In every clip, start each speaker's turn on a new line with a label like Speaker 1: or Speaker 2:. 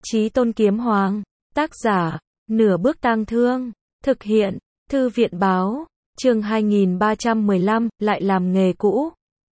Speaker 1: Chí Tôn Kiếm Hoàng, tác giả, Nửa Bước Tang Thương, thực hiện, Thư viện báo, chương 2315, lại làm nghề cũ.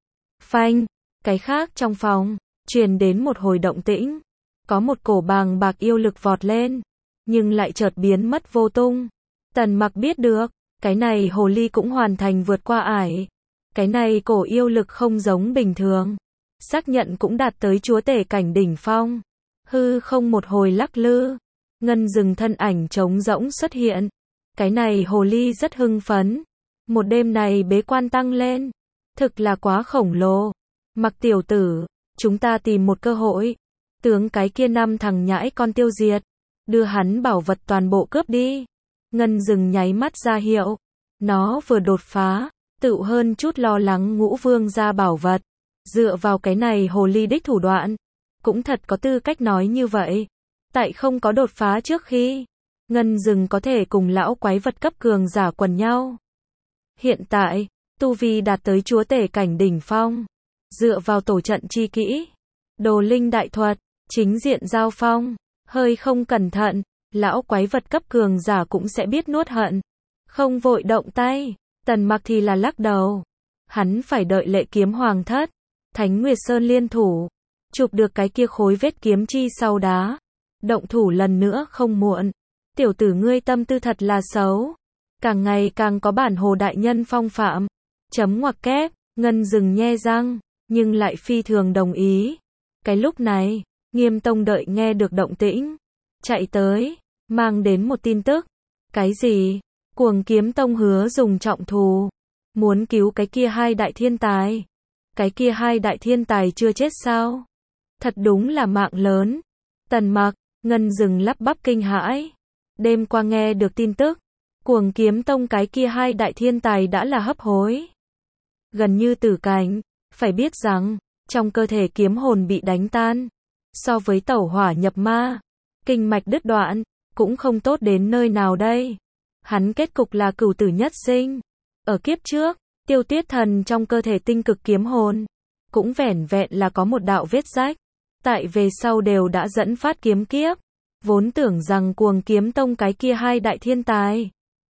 Speaker 1: Phanh, cái khác trong phòng, truyền đến một hồi động tĩnh. Có một cổ bàng bạc yêu lực vọt lên, nhưng lại chợt biến mất vô tung. Tần Mặc biết được, cái này hồ ly cũng hoàn thành vượt qua ải. Cái này cổ yêu lực không giống bình thường. Xác nhận cũng đạt tới chúa tể cảnh đỉnh phong. Hư không một hồi lắc lư, ngân rừng thân ảnh trống rỗng xuất hiện. Cái này hồ ly rất hưng phấn. Một đêm này bế quan tăng lên, thực là quá khổng lồ. Mặc tiểu tử, chúng ta tìm một cơ hội, tướng cái kia 5 thằng nhãi con tiêu diệt, đưa hắn bảo vật toàn bộ cướp đi. Ngân rừng nháy mắt ra hiệu, nó vừa đột phá, tự hơn chút lo lắng Ngũ Vương ra bảo vật. Dựa vào cái này hồ ly đích thủ đoạn, cũng thật có tư cách nói như vậy. Tại không có đột phá trước khi, Ngân rừng có thể cùng lão quái vật cấp cường giả quần nhau. Hiện tại, tu vi đạt tới chúa tể cảnh đỉnh phong. Dựa vào tổ trận chi kỹ, đồ linh đại thuật, chính diện giao phong, hơi không cẩn thận, lão quái vật cấp cường giả cũng sẽ biết nuốt hận. Không vội động tay, Tần Mặc thì là lắc đầu. Hắn phải đợi Lệ Kiếm Hoàng thất, Thánh Nguyệt Sơn liên thủ, chụp được cái kia khối vết kiếm chi sau đá. Động thủ lần nữa không muộn. Tiểu tử ngươi tâm tư thật là xấu. Càng ngày càng có bản hồ đại nhân phong phạm. Chấm ngoặc kép, Ngân rừng nhe răng, nhưng lại phi thường đồng ý. Cái lúc này, Nghiêm Tông đợi nghe được động tĩnh, chạy tới, mang đến một tin tức. Cái gì? Cuồng Kiếm Tông hứa dùng trọng thù, muốn cứu cái kia 2 đại thiên tài. Cái kia 2 đại thiên tài chưa chết sao? Thật đúng là mạng lớn. Tần Mặc, Ngân rừng lắp bắp kinh hãi. Đêm qua nghe được tin tức, Cuồng Kiếm Tông cái kia 2 đại thiên tài đã là hấp hối, gần như tử cảnh. Phải biết rằng, trong cơ thể kiếm hồn bị đánh tan, so với tẩu hỏa nhập ma, kinh mạch đứt đoạn, cũng không tốt đến nơi nào đây. Hắn kết cục là cửu tử nhất sinh. Ở kiếp trước, Tiêu Tuyết Thần trong cơ thể tinh cực kiếm hồn, cũng vẻn vẹn là có một đạo vết rách. Tại về sau đều đã dẫn phát kiếm kiếp. Vốn tưởng rằng Cuồng Kiếm Tông cái kia 2 đại thiên tài,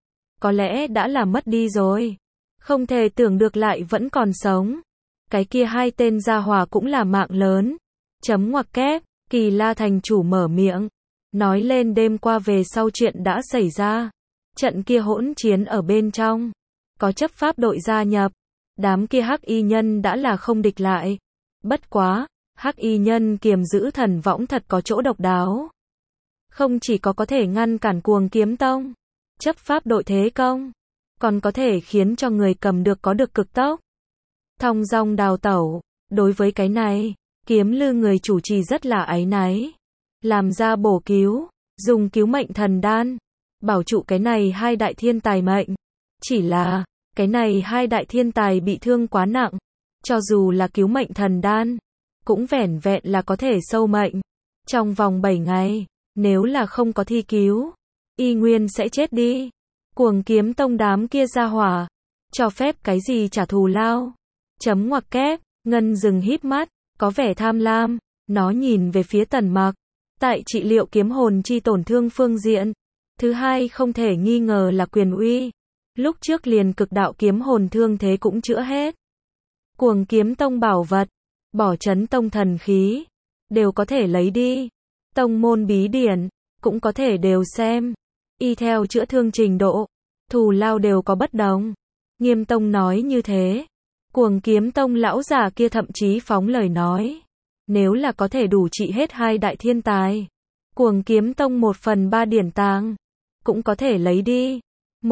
Speaker 1: có lẽ đã là mất đi rồi. Không thể tưởng được lại vẫn còn sống. Cái kia 2 tên gia hỏa cũng là mạng lớn. Chấm ngoặc kép, Kỳ La thành chủ mở miệng, nói lên đêm qua về sau chuyện đã xảy ra. Trận kia hỗn chiến ở bên trong, có chấp pháp đội gia nhập. Đám kia hắc y nhân đã là không địch lại. Bất quá, hắc y nhân kiềm giữ thần võng thật có chỗ độc đáo. Không chỉ có thể ngăn cản Cuồng Kiếm Tông, chấp pháp đội thế công, còn có thể khiến cho người cầm được có được cực tốc, thong dong đào tẩu. Đối với cái này, Kiếm Lư người chủ trì rất là áy náy. Làm ra bổ cứu, dùng cứu mệnh thần đan, bảo trụ cái này 2 đại thiên tài mệnh. Chỉ là, cái này 2 đại thiên tài bị thương quá nặng. Cho dù là cứu mệnh thần đan, cũng vẻn vẹn là có thể sâu mệnh. Trong vòng 7 ngày, nếu là không có thi cứu, y nguyên sẽ chết đi. Cuồng Kiếm Tông đám kia ra hỏa, cho phép cái gì trả thù lao? Chấm ngoặc kép, Ngân rừng híp mắt, có vẻ tham lam. Nó nhìn về phía Tần Mặc. Tại trị liệu kiếm hồn chi tổn thương phương diện, thứ hai không thể nghi ngờ là quyền uy. Lúc trước liền cực đạo kiếm hồn thương thế cũng chữa hết. Cuồng Kiếm Tông bảo vật, bỏ chấn tông thần khí, đều có thể lấy đi. Tông môn bí điển, cũng có thể đều xem. Y theo chữa thương trình độ, thù lao đều có bất đồng. Nghiêm Tông nói như thế. Cuồng Kiếm Tông lão già kia thậm chí phóng lời nói, nếu là có thể đủ trị hết 2 đại thiên tài, Cuồng Kiếm Tông 1/3 điển tàng, cũng có thể lấy đi.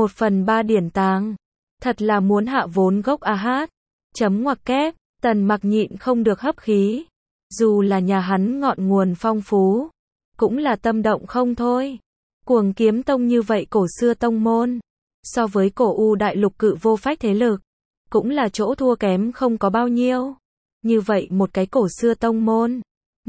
Speaker 1: 1/3 điển tàng, thật là muốn hạ vốn gốc a hát. Chấm ngoặc kép, Tần Mặc nhịn không được hấp khí. Dù là nhà hắn ngọn nguồn phong phú, cũng là tâm động không thôi. Cuồng Kiếm Tông như vậy cổ xưa tông môn, so với cổ U đại lục cự vô phách thế lực, cũng là chỗ thua kém không có bao nhiêu. Như vậy một cái cổ xưa tông môn,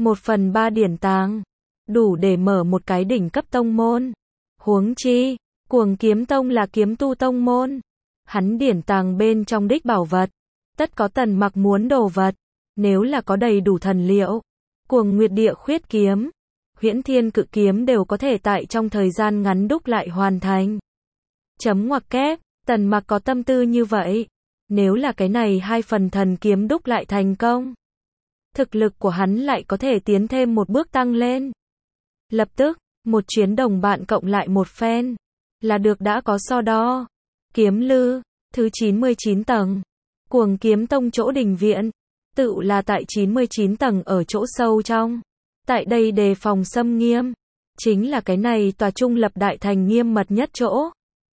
Speaker 1: 1/3 điển tàng, đủ để mở một cái đỉnh cấp tông môn. Huống chi, Cuồng Kiếm Tông là kiếm tu tông môn. Hắn điển tàng bên trong đích bảo vật, tất có Tần Mặc muốn đồ vật. Nếu là có đầy đủ thần liệu, Cuồng Nguyệt Địa Khuyết kiếm, Huyễn Thiên Cự Kiếm đều có thể tại trong thời gian ngắn đúc lại hoàn thành. Chấm ngoặc kép, Tần Mặc có tâm tư như vậy. Nếu là cái này 2 phần thần kiếm đúc lại thành công, thực lực của hắn lại có thể tiến thêm một bước tăng lên. Lập tức, một chuyến đồng bạn cộng lại một phen, là được đã có so đo. Kiếm Lư, thứ 99 tầng. Cuồng Kiếm Tông chỗ đình viện, tựu là tại 99 tầng ở chỗ sâu trong. Tại đây đề phòng xâm nghiêm, chính là cái này tòa trung lập đại thành nghiêm mật nhất chỗ.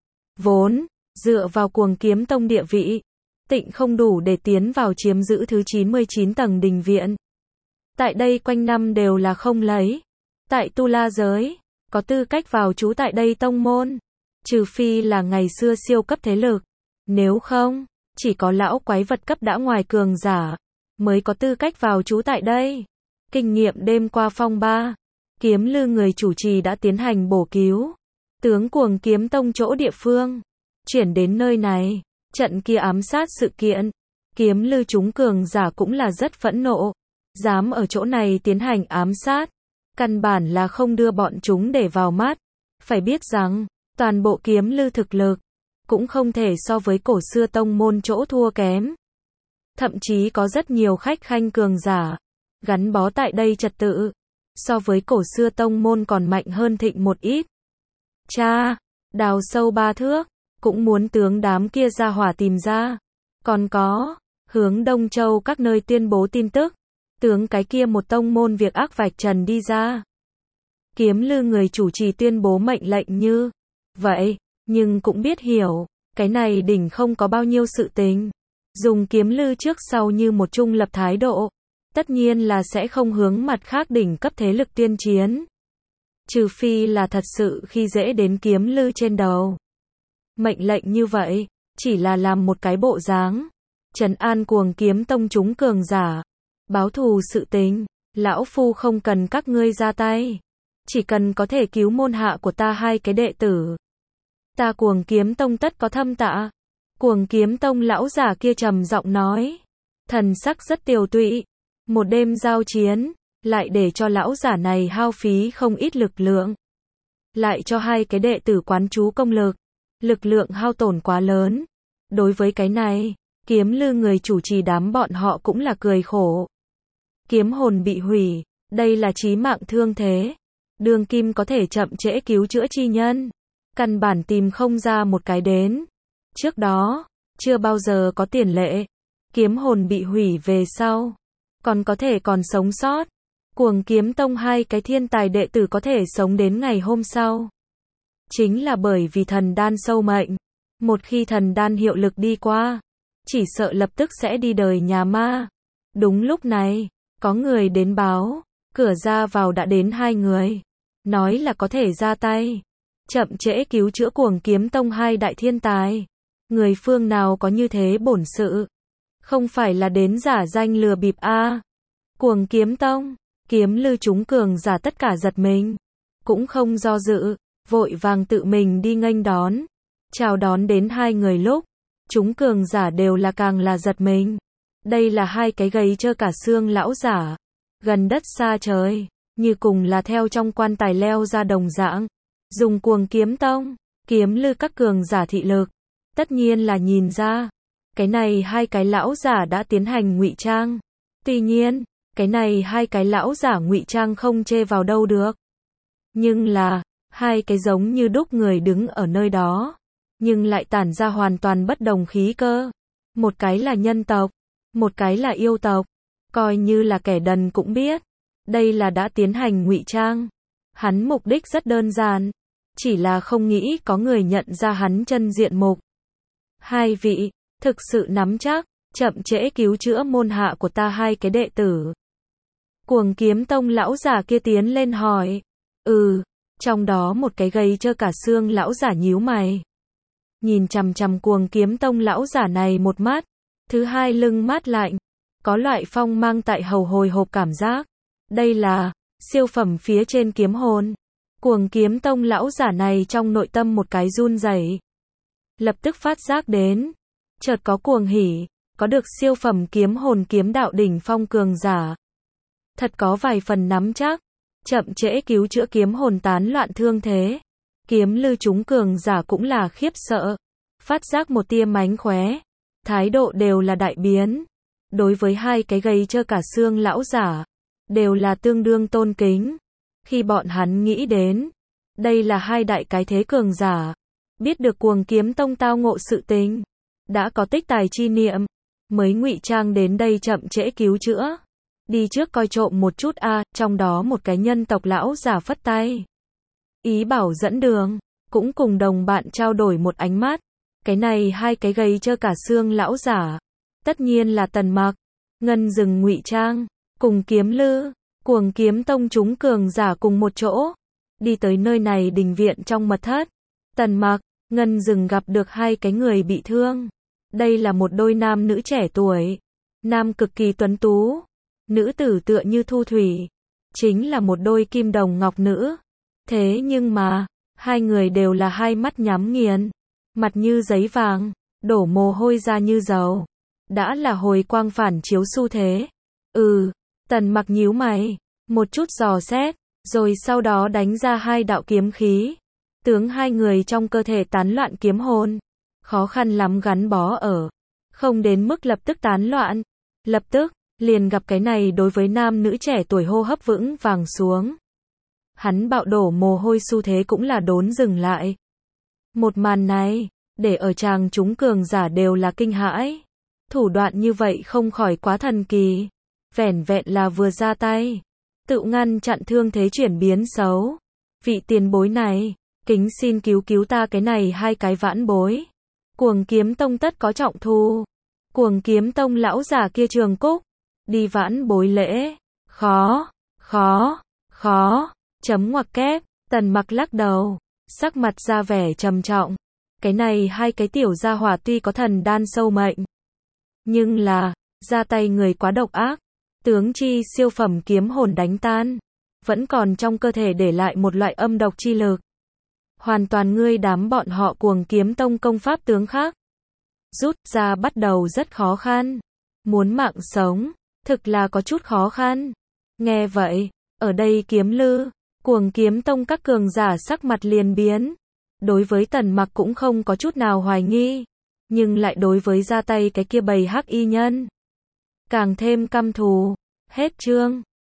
Speaker 1: Vốn, dựa vào Cuồng Kiếm Tông địa vị, tịnh không đủ để tiến vào chiếm giữ thứ 99 tầng đình viện. Tại đây quanh năm đều là không lấy. Tại Tu La giới, có tư cách vào trú tại đây tông môn, trừ phi là ngày xưa siêu cấp thế lực. Nếu không, chỉ có lão quái vật cấp đã ngoài cường giả, mới có tư cách vào trú tại đây. Kinh nghiệm đêm qua phong ba, Kiếm Lư người chủ trì đã tiến hành bổ cứu. Tướng Cuồng Kiếm Tông chỗ địa phương, chuyển đến nơi này. Trận kia ám sát sự kiện, Kiếm Lư chúng cường giả cũng là rất phẫn nộ. Dám ở chỗ này tiến hành ám sát, căn bản là không đưa bọn chúng để vào mắt. Phải biết rằng, toàn bộ Kiếm Lư thực lực, cũng không thể so với cổ xưa tông môn chỗ thua kém. Thậm chí có rất nhiều khách khanh cường giả, gắn bó tại đây trật tự, so với cổ xưa tông môn còn mạnh hơn thịnh một ít. Cha, đào sâu 3 thước, cũng muốn tướng đám kia ra hỏa tìm ra. Còn có, hướng Đông Châu các nơi tuyên bố tin tức, tướng cái kia một tông môn việc ác vạch trần đi ra. Kiếm Lư người chủ trì tuyên bố mệnh lệnh như vậy, nhưng cũng biết hiểu, cái này đỉnh không có bao nhiêu sự tình. Dùng Kiếm Lư trước sau như một trung lập thái độ, tất nhiên là sẽ không hướng mặt khác đỉnh cấp thế lực tuyên chiến. Trừ phi là thật sự khi dễ đến Kiếm Lư trên đầu. Mệnh lệnh như vậy, chỉ là làm một cái bộ dáng, trấn an Cuồng Kiếm Tông chúng cường giả. Báo thù sự tình, lão phu không cần các ngươi ra tay, chỉ cần có thể cứu môn hạ của ta 2 cái đệ tử, ta Cuồng Kiếm Tông tất có thâm tạ. Cuồng Kiếm Tông lão giả kia trầm giọng nói, thần sắc rất tiều tụy. Một đêm giao chiến, lại để cho lão giả này hao phí không ít lực lượng, lại cho 2 cái đệ tử quán chú công lực, lực lượng hao tổn quá lớn. Đối với cái này, Kiếm Lư người chủ trì đám bọn họ cũng là cười khổ. Kiếm hồn bị hủy, đây là chí mạng thương thế. Đường kim có thể chậm trễ cứu chữa chi nhân, căn bản tìm không ra một cái đến. Trước đó, chưa bao giờ có tiền lệ. Kiếm hồn bị hủy về sau, còn có thể còn sống sót. Cuồng Kiếm Tông 2 cái thiên tài đệ tử có thể sống đến ngày hôm sau, chính là bởi vì thần đan sâu mệnh. Một khi thần đan hiệu lực đi qua, chỉ sợ lập tức sẽ đi đời nhà ma. Đúng lúc này, có người đến báo, cửa ra vào đã đến 2 người, nói là có thể ra tay, chậm trễ cứu chữa Cuồng Kiếm Tông 2 đại thiên tài. Người phương nào có như thế bổn sự, không phải là đến giả danh lừa bịp a? Cuồng Kiếm Tông, Kiếm Lư chúng cường giả tất cả giật mình, cũng không do dự, vội vàng tự mình đi nghênh đón. Chào đón đến 2 người lúc, chúng cường giả đều là càng là giật mình. Đây là 2 cái gầy trơ cả xương lão giả, gần đất xa trời, như cùng là theo trong quan tài leo ra đồng dạng. Dùng Cuồng Kiếm Tông, Kiếm Lư các cường giả thị lực, tất nhiên là nhìn ra, cái này 2 cái lão giả đã tiến hành ngụy trang. Tuy nhiên, cái này 2 cái lão giả ngụy trang không chê vào đâu được. Nhưng là, 2 cái giống như đúc người đứng ở nơi đó, nhưng lại tản ra hoàn toàn bất đồng khí cơ. Một cái là nhân tộc, một cái là yêu tộc. Coi như là kẻ đần cũng biết, đây là đã tiến hành ngụy trang. Hắn mục đích rất đơn giản, chỉ là không nghĩ có người nhận ra hắn chân diện mục. 2 vị, thực sự nắm chắc, chậm trễ cứu chữa môn hạ của ta 2 cái đệ tử. Cuồng Kiếm Tông lão giả kia tiến lên hỏi. Trong đó một cái gầy trơ cả xương lão giả nhíu mày, nhìn chằm chằm Cuồng Kiếm Tông lão giả này một mắt, thứ hai lưng mát lạnh, có loại phong mang tại hầu hồi hộp cảm giác. Đây là siêu phẩm phía trên kiếm hồn. Cuồng Kiếm Tông lão giả này trong nội tâm một cái run rẩy, lập tức phát giác đến, chợt có cuồng hỉ, có được siêu phẩm kiếm hồn kiếm đạo đỉnh phong cường giả, thật có vài phần nắm chắc. chậm trễ cứu chữa kiếm hồn tán loạn thương thế. Kiếm lư chúng cường giả cũng là khiếp sợ, phát giác một tia mánh khóe, thái độ đều là đại biến. Đối với hai cái gầy trơ cả xương lão giả, đều là tương đương tôn kính. Khi bọn hắn nghĩ đến, đây là hai đại cái thế cường giả, biết được Cuồng Kiếm Tông tao ngộ sự tình, đã có tích tài chi niệm, mới ngụy trang đến đây chậm trễ cứu chữa. Đi trước coi trộm một chút trong đó một cái nhân tộc lão giả phất tay, ý bảo dẫn đường, cũng cùng đồng bạn trao đổi một ánh mắt. Cái này hai cái gầy trơ cả xương lão giả, tất nhiên là Tần Mặc, Ngân Dừng ngụy trang, cùng Kiếm Lư, Cuồng Kiếm Tông chúng cường giả cùng một chỗ, đi tới nơi này đình viện trong mật thất. Tần Mặc, Ngân Dừng gặp được hai cái người bị thương. Đây là một đôi nam nữ trẻ tuổi, nam cực kỳ tuấn tú, nữ tử tựa như thu thủy, chính là một đôi kim đồng ngọc nữ. Thế nhưng mà, hai người đều là hai mắt nhắm nghiền, mặt như giấy vàng, đổ mồ hôi ra như dầu, đã là hồi quang phản chiếu xu thế. Tần Mặc nhíu mày, một chút dò xét, rồi sau đó đánh ra hai đạo kiếm khí, tướng hai người trong cơ thể tán loạn kiếm hồn, khó khăn lắm gắn bó ở, không đến mức lập tức tán loạn. Lập tức, liền gặp cái này đối với nam nữ trẻ tuổi hô hấp vững vàng xuống. Hắn bạo đổ mồ hôi xu thế cũng là đốn dừng lại. Một màn này, để ở chàng chúng cường giả đều là kinh hãi. Thủ đoạn như vậy không khỏi quá thần kỳ. Vẻn vẹn là vừa ra tay, tự ngăn chặn thương thế chuyển biến xấu. Vị tiền bối này, kính xin cứu cứu ta cái này hai cái vãn bối. Cuồng Kiếm Tông tất có trọng thù. Cuồng Kiếm Tông lão giả kia Trường Cúc, đi vãn bối lễ. Khó. Chấm ngoặc kép, Tần Mặc lắc đầu, sắc mặt ra vẻ trầm trọng. Cái này hai cái tiểu gia hỏa tuy có thần đan sâu mệnh, nhưng là, ra tay người quá độc ác, tướng chi siêu phẩm kiếm hồn đánh tan, vẫn còn trong cơ thể để lại một loại âm độc chi lực. Hoàn toàn ngươi đám bọn họ Cuồng Kiếm Tông công pháp tướng khác, rút ra bắt đầu rất khó khăn. Muốn mạng sống, thực là có chút khó khăn. Nghe vậy, ở đây Kiếm Lư, Cuồng Kiếm Tông các cường giả sắc mặt liền biến. Đối với Tần Mặc cũng không có chút nào hoài nghi, nhưng lại đối với ra tay cái kia bầy hắc y nhân càng thêm căm thù. Hết chương.